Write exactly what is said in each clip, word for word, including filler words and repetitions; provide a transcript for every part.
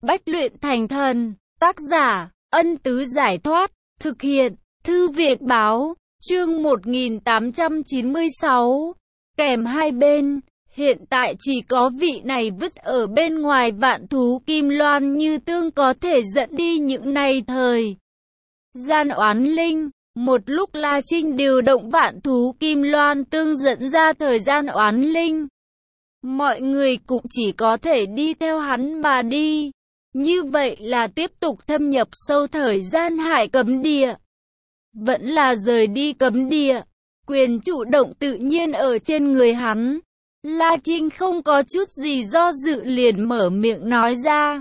Bách luyện thành thần. Tác giả, Ân Tứ Giải Thoát. Thực hiện, Thư Việt Báo. Chương một nghìn tám trăm chín mươi sáu. Kèm hai bên. Hiện tại chỉ có vị này vứt ở bên ngoài vạn thú kim loan như tương có thể dẫn đi những này thời gian oán linh. Một lúc La Trinh điều động vạn thú kim loan tương dẫn ra thời gian oán linh. Mọi người cũng chỉ có thể đi theo hắn mà đi. Như vậy là tiếp tục thâm nhập sâu thời gian hải cấm địa. Vẫn là rời đi cấm địa. Quyền chủ động tự nhiên ở trên người hắn. La Trinh không có chút gì do dự liền mở miệng nói ra.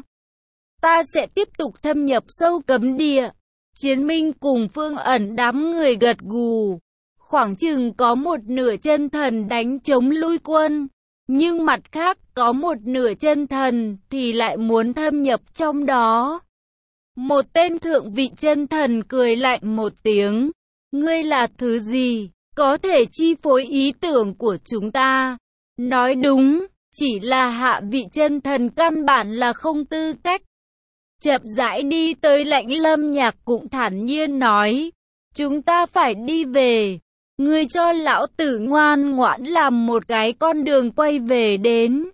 Ta sẽ tiếp tục thâm nhập sâu cấm địa. Chiến Minh cùng Phương Ẩn đám người gật gù. Khoảng chừng có một nửa chân thần đánh chống lui quân. Nhưng mặt khác có một nửa chân thần thì lại muốn thâm nhập trong đó. Một tên thượng vị chân thần cười lạnh một tiếng. Ngươi là thứ gì, có thể chi phối ý tưởng của chúng ta? Nói đúng, chỉ là hạ vị chân thần căn bản là không tư cách. Chậm rãi đi tới Lãnh Lâm Nhạc cũng thản nhiên nói. Chúng ta phải đi về. Ngươi cho lão tử ngoan ngoãn làm một cái con đường quay về đến.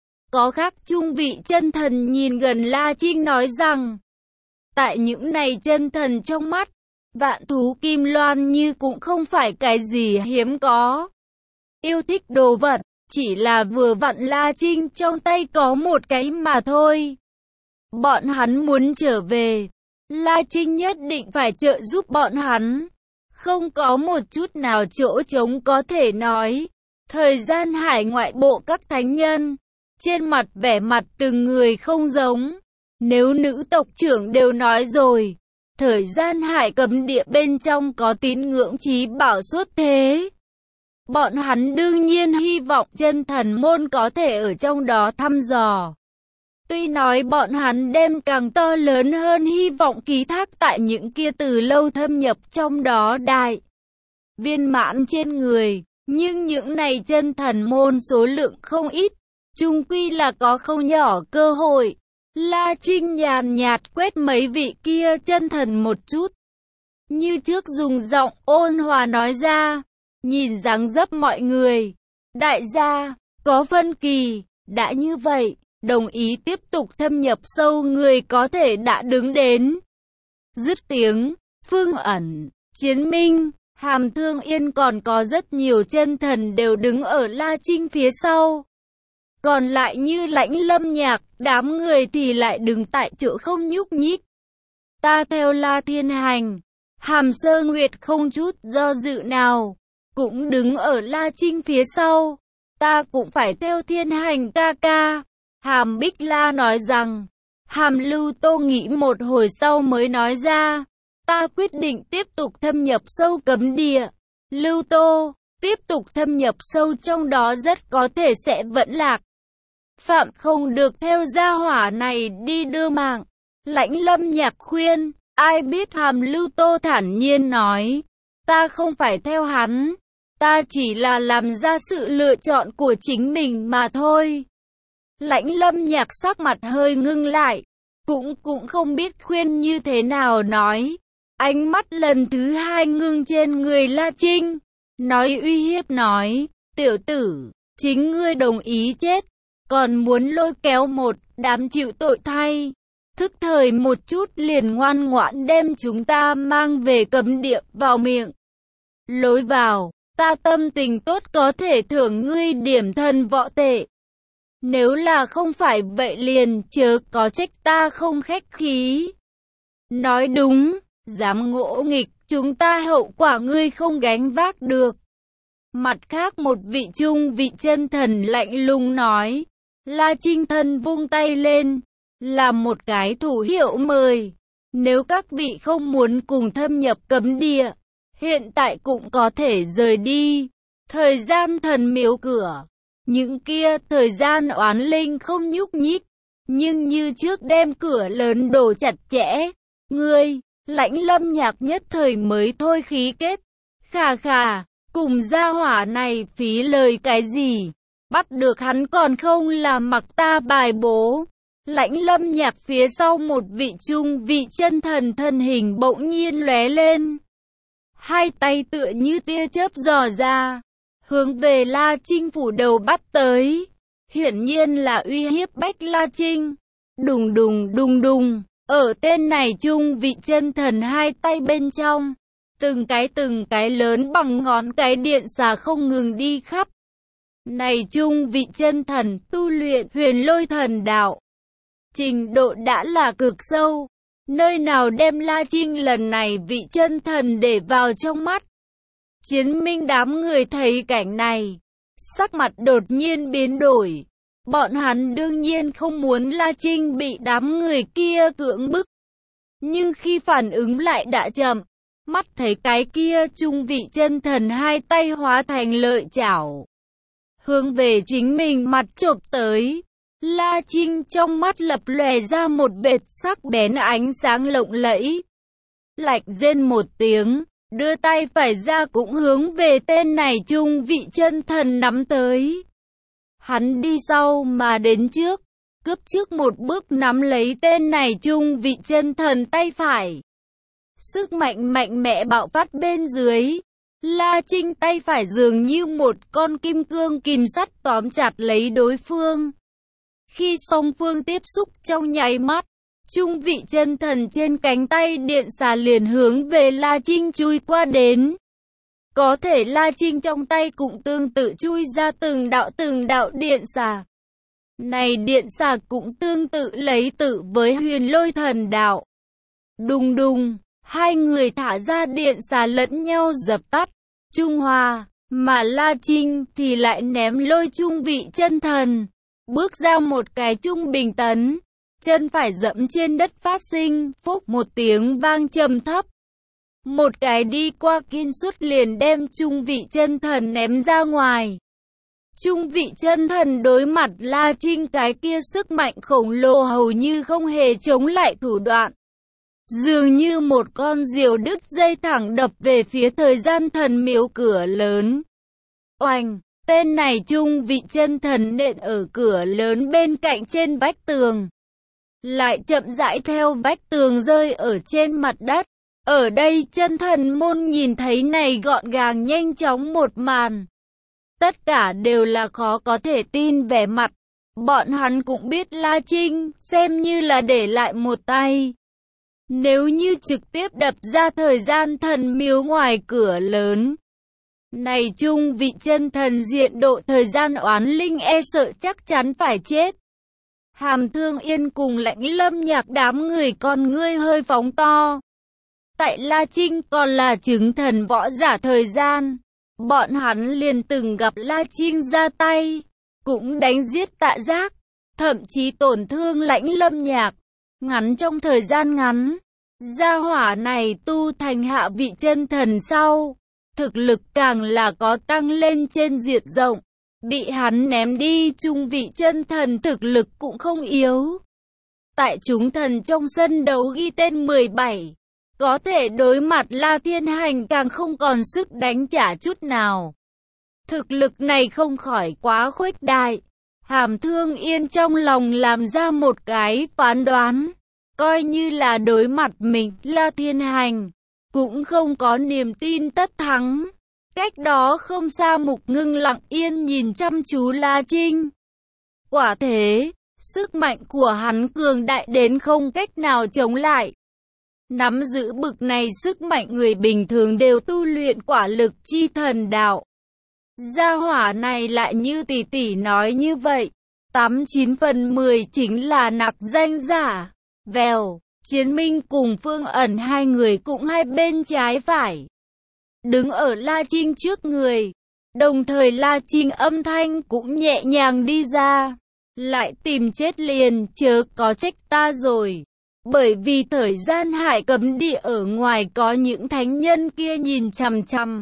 Có khác trung vị chân thần nhìn gần La Trinh nói rằng. Tại những này chân thần trong mắt, vạn thú kim loan như cũng không phải cái gì hiếm có. Yêu thích đồ vật, chỉ là vừa vặn La Trinh trong tay có một cái mà thôi. Bọn hắn muốn trở về, La Trinh nhất định phải trợ giúp bọn hắn. Không có một chút nào chỗ trống có thể nói. Thời gian hải ngoại bộ các thánh nhân, trên mặt vẻ mặt từng người không giống. Nếu nữ tộc trưởng đều nói rồi, thời gian hải cấm địa bên trong có tín ngưỡng chí bảo xuất thế. Bọn hắn đương nhiên hy vọng chân thần môn có thể ở trong đó thăm dò. Tuy nói bọn hắn đem càng to lớn hơn hy vọng ký thác tại những kia từ lâu thâm nhập trong đó đại viên mãn trên người, nhưng những này chân thần môn số lượng không ít, chung quy là có không nhỏ cơ hội. La Trinh nhàn nhạt quét mấy vị kia chân thần một chút, như trước dùng giọng ôn hòa nói ra, nhìn dáng dấp mọi người, đại gia, có phân kỳ, đã như vậy. Đồng ý tiếp tục thâm nhập sâu người có thể đã đứng đến. Dứt tiếng, Phương Ẩn, Chiến Minh, Hàm Thương Yên còn có rất nhiều chân thần đều đứng ở La Trinh phía sau. Còn lại như Lãnh Lâm Nhạc, đám người thì lại đứng tại chỗ không nhúc nhích. Ta theo La Thiên Hành, Hàm Sơ Nguyệt không chút do dự nào, cũng đứng ở La Trinh phía sau. Ta cũng phải theo Thiên Hành ca ca. Hàm Bích La nói rằng, Hàm Lưu Tô nghĩ một hồi sau mới nói ra, ta quyết định tiếp tục thâm nhập sâu cấm địa. Lưu Tô, tiếp tục thâm nhập sâu trong đó rất có thể sẽ vẫn lạc. Phạm không được theo gia hỏa này đi đưa mạng. Lãnh Lâm Nhạc khuyên, ai biết Hàm Lưu Tô thản nhiên nói, ta không phải theo hắn, ta chỉ là làm ra sự lựa chọn của chính mình mà thôi. Lãnh Lâm Nhạc sắc mặt hơi ngưng lại, cũng cũng không biết khuyên như thế nào nói. Ánh mắt lần thứ hai ngưng trên người La Trinh, nói uy hiếp nói, tiểu tử, chính ngươi đồng ý chết, còn muốn lôi kéo một đám chịu tội thay. Thức thời một chút liền ngoan ngoãn đem chúng ta mang về cấm địa vào miệng. Lối vào, ta tâm tình tốt có thể thưởng ngươi điểm thần võ tệ. Nếu là không phải vậy liền chớ có trách ta không khách khí. Nói đúng, dám ngỗ nghịch, chúng ta hậu quả ngươi không gánh vác được. Mặt khác một vị trung vị chân thần lạnh lùng nói. La Trinh thân vung tay lên, làm một cái thủ hiệu mời. Nếu các vị không muốn cùng thâm nhập cấm địa, hiện tại cũng có thể rời đi. Thời gian thần miếu cửa. Những kia thời gian oán linh không nhúc nhích, nhưng như trước đem cửa lớn đổ chặt chẽ. Ngươi, Lãnh Lâm Nhạc nhất thời mới thôi khí kết. Khà khà, cùng gia hỏa này phí lời cái gì? Bắt được hắn còn không là mặc ta bài bố. Lãnh Lâm Nhạc phía sau một vị trung vị chân thần thân hình bỗng nhiên lóe lên. Hai tay tựa như tia chớp dò ra, hướng về La Trinh phủ đầu bắt tới. Hiển nhiên là uy hiếp Bách La Trinh. Đùng đùng đùng đùng, ở tên này trung vị chân thần hai tay bên trong, từng cái từng cái lớn bằng ngón cái điện xà không ngừng đi khắp. Này trung vị chân thần tu luyện huyền lôi thần đạo, trình độ đã là cực sâu, nơi nào đem La Trinh lần này vị chân thần để vào trong mắt. Chiến Minh đám người thấy cảnh này, sắc mặt đột nhiên biến đổi. Bọn hắn đương nhiên không muốn La Trinh bị đám người kia cưỡng bức. Nhưng khi phản ứng lại đã chậm, mắt thấy cái kia trung vị chân thần hai tay hóa thành lợi chảo, hướng về chính mình mặt chộp tới. La Trinh trong mắt lập lòe ra một vệt sắc bén ánh sáng lộng lẫy. Lạnh rên một tiếng, đưa tay phải ra cũng hướng về tên này trung vị chân thần nắm tới. Hắn đi sau mà đến trước, cướp trước một bước nắm lấy tên này trung vị chân thần tay phải. Sức mạnh mạnh mẽ bạo phát bên dưới, La Trinh tay phải dường như một con kim cương kìm sắt tóm chặt lấy đối phương. Khi song phương tiếp xúc trong nháy mắt, trung vị chân thần trên cánh tay điện xà liền hướng về La Trinh chui qua đến. Có thể La Trinh trong tay cũng tương tự chui ra từng đạo từng đạo điện xà. Này điện xà cũng tương tự lấy tự với huyền lôi thần đạo. Đùng đùng, hai người thả ra điện xà lẫn nhau dập tắt, trung hòa, mà La Trinh thì lại ném lôi trung vị chân thần. Bước ra một cái trung bình tấn, chân phải dẫm trên đất phát sinh, phốc một tiếng vang trầm thấp. Một cái đi qua kiên suốt liền đem trung vị chân thần ném ra ngoài. Trung vị chân thần đối mặt La Trinh cái kia sức mạnh khổng lồ hầu như không hề chống lại thủ đoạn. Dường như một con diều đứt dây thẳng đập về phía thời gian thần miếu cửa lớn. Oanh! Tên này trung vị chân thần nện ở cửa lớn bên cạnh trên vách tường. Lại chậm rãi theo vách tường rơi ở trên mặt đất. Ở đây chân thần môn nhìn thấy này gọn gàng nhanh chóng một màn. Tất cả đều là khó có thể tin vẻ mặt. Bọn hắn cũng biết La Trinh xem như là để lại một tay. Nếu như trực tiếp đập ra thời gian thần miếu ngoài cửa lớn, này trung vị chân thần diện độ thời gian oán linh e sợ chắc chắn phải chết. Hàm Thương Yên cùng Lãnh Lâm Nhạc đám người con ngươi hơi phóng to. Tại La Trinh còn là chứng thần võ giả thời gian, bọn hắn liền từng gặp La Trinh ra tay, cũng đánh giết Tạ Giác, thậm chí tổn thương Lãnh Lâm Nhạc. Ngắn trong thời gian ngắn, gia hỏa này tu thành hạ vị chân thần sau, thực lực càng là có tăng lên trên diện rộng. Bị hắn ném đi trung vị chân thần thực lực cũng không yếu. Tại chúng thần trong sân đấu ghi tên mười bảy, có thể đối mặt La Thiên Hành càng không còn sức đánh trả chút nào. Thực lực này không khỏi quá khuếch đại. Hàm Thương Yên trong lòng làm ra một cái phán đoán, coi như là đối mặt mình, La Thiên Hành cũng không có niềm tin tất thắng. Cách đó không xa Mục Ngưng lặng yên nhìn chăm chú La Trinh. Quả thế, sức mạnh của hắn cường đại đến không cách nào chống lại. Nắm giữ bực này sức mạnh người bình thường đều tu luyện quả lực chi thần đạo. Gia hỏa này lại như tỷ tỷ nói như vậy, tám chín phần mười chính là nặc danh giả. Vèo, Chiến Minh cùng Phương Ẩn hai người cũng hai bên trái phải, đứng ở La Trinh trước người. Đồng thời La Trinh âm thanh cũng nhẹ nhàng đi ra. Lại tìm chết liền, chớ có trách ta rồi. Bởi vì thời gian hải cấm địa ở ngoài có những thánh nhân kia nhìn chằm chằm.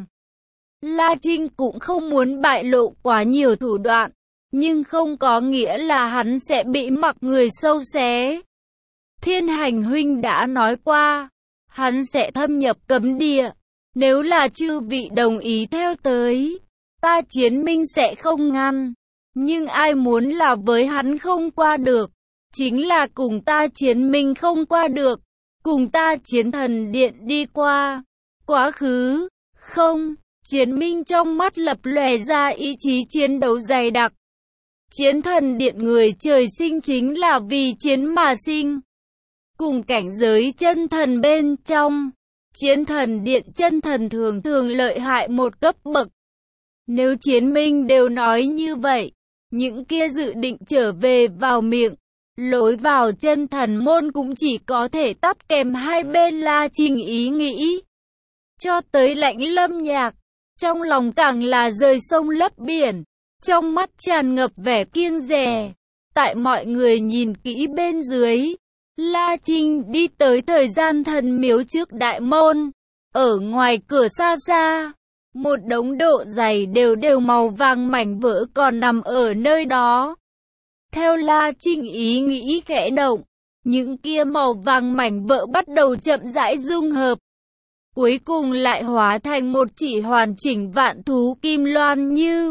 La Trinh cũng không muốn bại lộ quá nhiều thủ đoạn, nhưng không có nghĩa là hắn sẽ bị mặc người sâu xé. Thiên Hành huynh đã nói qua, hắn sẽ thâm nhập cấm địa. Nếu là chư vị đồng ý theo tới, ta Chiến Minh sẽ không ngăn. Nhưng ai muốn là với hắn không qua được. chính là cùng ta chiến mình không qua được, cùng ta chiến thần điện đi qua. Quá khứ, không, chiến minh trong mắt lập lòe ra ý chí chiến đấu dày đặc. Chiến thần điện người trời sinh chính là vì chiến mà sinh. Cùng cảnh giới chân thần bên trong, chiến thần điện chân thần thường thường lợi hại một cấp bậc. Nếu chiến minh đều nói như vậy, những kia dự định trở về vào miệng, lối vào chân thần môn cũng chỉ có thể tắt kèm hai bên La Trinh ý nghĩ. Cho tới Lãnh Lâm Nhạc, trong lòng càng là rời sông lấp biển, trong mắt tràn ngập vẻ kiêng dè. Tại mọi người nhìn kỹ bên dưới, La Trinh đi tới thời gian thần miếu trước đại môn. Ở ngoài cửa xa xa, một đống độ dày đều đều màu vàng mảnh vỡ còn nằm ở nơi đó. Theo La Trinh ý nghĩ khẽ động, những kia màu vàng mảnh vỡ bắt đầu chậm rãi dung hợp. Cuối cùng lại hóa thành một chỉ hoàn chỉnh vạn thú kim loan như.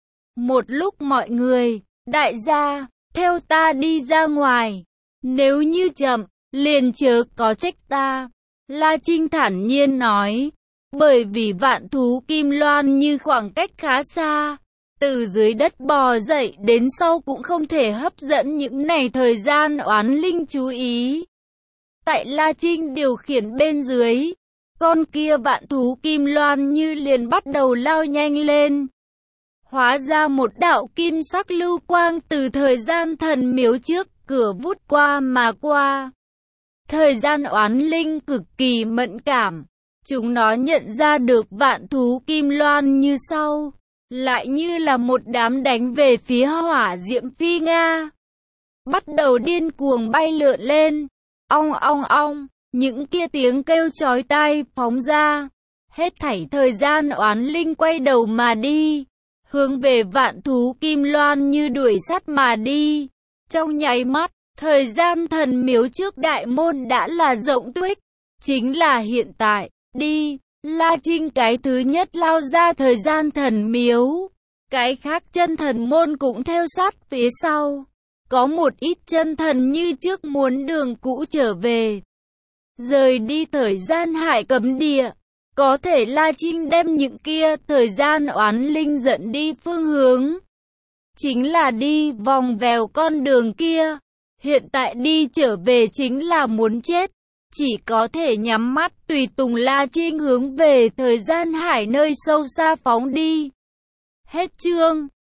Một lúc mọi người, đại gia, theo ta đi ra ngoài. Nếu như chậm, liền chớ có trách ta. La Trinh thản nhiên nói. Bởi vì vạn thú kim loan như khoảng cách khá xa, từ dưới đất bò dậy đến sau cũng không thể hấp dẫn những này thời gian oán linh chú ý. Tại La Trinh điều khiển bên dưới, con kia vạn thú kim loan như liền bắt đầu lao nhanh lên. Hóa ra một đạo kim sắc lưu quang từ thời gian thần miếu trước cửa vút qua mà qua. Thời gian oán linh cực kỳ mẫn cảm. Chúng nó nhận ra được vạn thú kim loan như sau, lại như là một đám đánh về phía hỏa diệm phi Nga. Bắt đầu điên cuồng bay lượn lên, ong ong ong, những kia tiếng kêu chói tai phóng ra. Hết thảy thời gian oán linh quay đầu mà đi, hướng về vạn thú kim loan như đuổi sắt mà đi. Trong nháy mắt, thời gian thần miếu trước đại môn đã là rộng tuếch, chính là hiện tại. Đi, La Trinh cái thứ nhất lao ra thời gian thần miếu. Cái khác chân thần môn cũng theo sát phía sau. Có một ít chân thần như trước muốn đường cũ trở về. Rời đi thời gian hải cấm địa. Có thể La Trinh đem những kia thời gian oán linh dẫn đi phương hướng. Chính là đi vòng vèo con đường kia. Hiện tại đi trở về chính là muốn chết. Chỉ có thể nhắm mắt tùy tùng La Trinh hướng về thời gian hải nơi sâu xa phóng đi. Hết chương.